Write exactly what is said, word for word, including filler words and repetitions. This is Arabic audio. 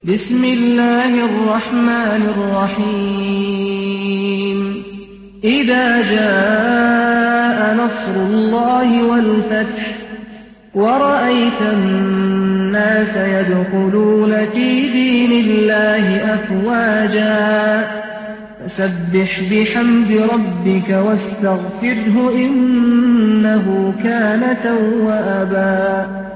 بسم الله الرحمن الرحيم إذا جاء نصر الله والفتح ورأيت الناس يدخلون في دين الله أفواجا فسبح بحمد ربك واستغفره إنه كان توابا